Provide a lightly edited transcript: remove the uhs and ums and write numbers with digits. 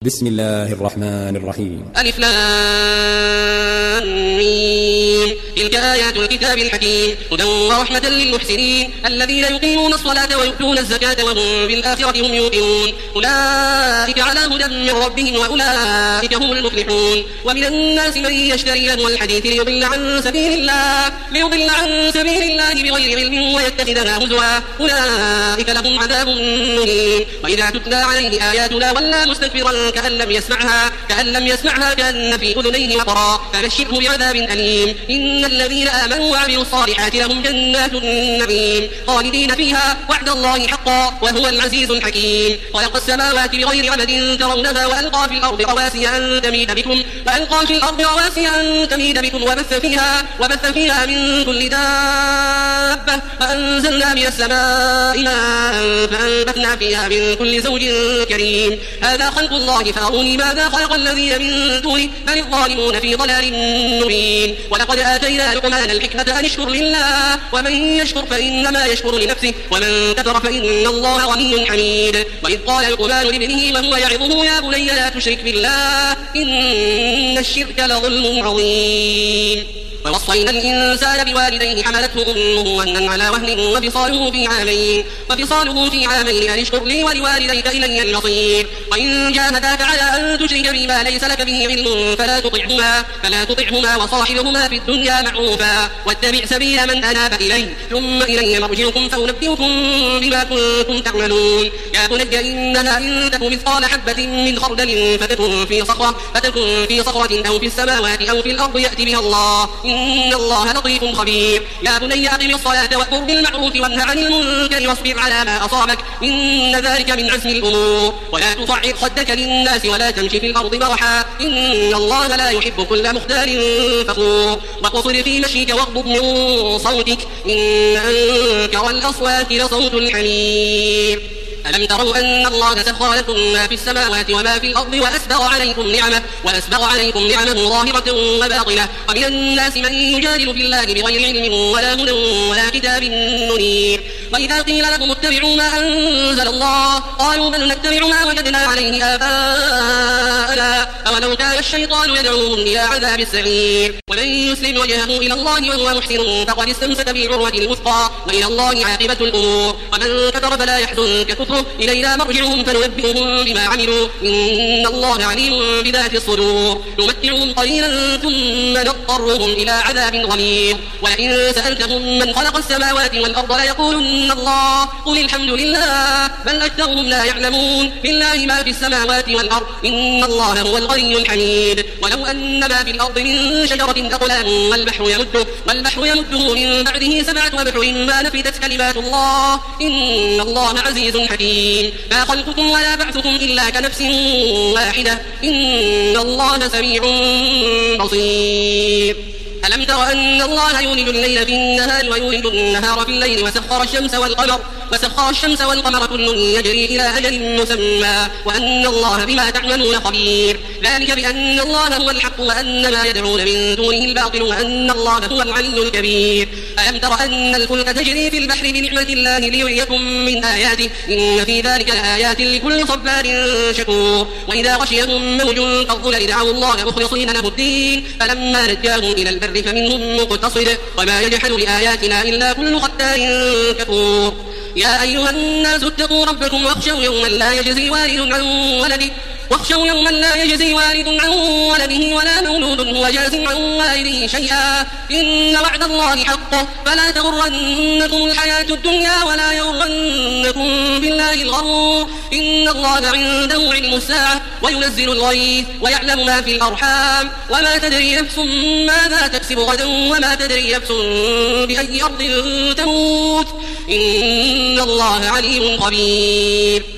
بسم الله الرحمن الرحيم. ألف لام ميم. تلك آيات الكتاب الحكيم هدى ورحمة للمحسنين الذين يقيمون الصلاة ويؤتون الزكاة وهم بالآخرة هم يوقنون أولئك على هدى من ربهم وأولئك هم المفلحون. ومن الناس من يشتري لهو الحديث ليضل عن سبيل الله بغير علم ويتخذها هزوا أولئك لهم عذاب مهين. وإذا تتلى عليه آياتنا ولى مستكبرا كأن لم يسمعها كأن في أذنيه وقرا فبشره بعذاب أليم. إن الذين آمنوا وعملوا الصالحات لهم جنات النعيم خالدين فيها وعد الله حقا وهو العزيز الحكيم. خلق السماوات بغير عمد ترونها وألقى في الأرض رواسي أن تميد بكم وبث فيها من كل دابة فأنزلنا من السماء ماء فأنبتنا فيها من كل زوج كريم. هذا خلق الله فأروني ماذا خلق الذين من دونه بل الظالمون في ضلال مبين. ولقد آتينا لقمان الحكمة أن اشكر لله ومن يشكر فإنما يشكر لنفسه ومن كفر فإن الله غني حميد. وإذ قال لقمان لابنه وهو يعظه يا بني لا تشرك بالله إن الشرك لظلم عظيم. ووصينا الإنسان بوالديه حملته أمه وهنا على وهن وفصاله في عامين أن اشكر لي ولوالديك إلي المصير. وإن جاهداك على أن تشرك بما ليس لك به علم فلا تطعهما وصاحبهما في الدنيا معروفا واتبع سبيل من أناب إلي ثم إلي مرجعكم فأنبئكم بما كنتم تعملون. يا بني إنها إن تك مثقال حبة من خردل فتكن في صخرة أو في السماوات أو في الأرض يأتي بها الله إن الله لطيف خبير. يا بني أقم الصلاة وأمر بالمعروف وانه عن المنكر واصبر على ما أصابك إن ذلك من عزم الأمور. ولا تصعر خدك للناس ولا تمشي في الأرض مرحا إن الله لا يحب كل مختال فخور. وقصر في مشيك واغضب من صوتك إن أنكر الأصوات لصوت الحمير. ألم تروا أن الله سخر لكم ما في السماوات وما في الأرض وأسبغ عليكم نعمه ظاهرة وباطنة. ومن الناس من يجادل في الله بغير علم ولا هدى ولا كتاب منير. وإذا قيل لكم اتبعوا ما أنزل الله قالوا بل نتبع ما وجدنا عليه آباءنا أولو كان الشيطان يدعوهم إلى عذاب السعير. ومن يسلم وجهه إلى الله وهو محسن فقد استمسك بالعروة الوثقى وإلى الله عاقبة الأمور. ومن كفر فلا يحزنك كفره إلينا مرجعهم فننبئهم بما عملوا إن الله عليم بذات الصدور. نمتعهم قليلا ثم نضطرهم إلى عذاب غليظ. ولئن سألتهم من خلق السماوات والأرض ليقولن الله قل الحمد لله بل أكثرهم لا يعلمون. لله ما في السماوات والأرض إن الله هو الغني الحميد. ولو أن ما في الأرض من شجرة أقلام والبحر يمده من بعده 7 أبحر ما نفدت كلمات الله إن الله عزيز حكيم. ما خلقكم ولا بعثكم إلا كنفس واحدة إن الله سميع بصير. ألم تر أن الله يولج الليل في النهار ويولج النهار في الليل وسخر الشمس والقمر كل يجري إلى أجل مسمى وأن الله بما تعملون خبير. ذلك بأن الله هو الحق وأن ما يدعون من دونه الباطل وأن الله هو العلي الكبير. ألم تر أن الفلك تجري في البحر بنعمة الله ليريكم من آياته إن في ذلك لآيات لكل صبار شكور. وإذا غشيهم موج كالظلل دعوا الله مخلصين له الدين فلما نجاهم إلى البر فمنهم مقتصد وما يجحد بآياتنا إلا كل ختار كفور. يا أيها الناس اتقوا ربكم واخشوا يوما لا يجزي والد عن ولده ولا مولود هو جاز عن والده شيئا إن وعد الله حق فلا تغرنكم الحياة الدنيا ولا يغرنكم بالله الغرور. إن الله عنده علم الساعة وينزل الغيث ويعلم ما في الأرحام وما تدري نفس ماذا تكسب غدا وما تدري نفس بأي أرض تموت إن الله عليم خبير.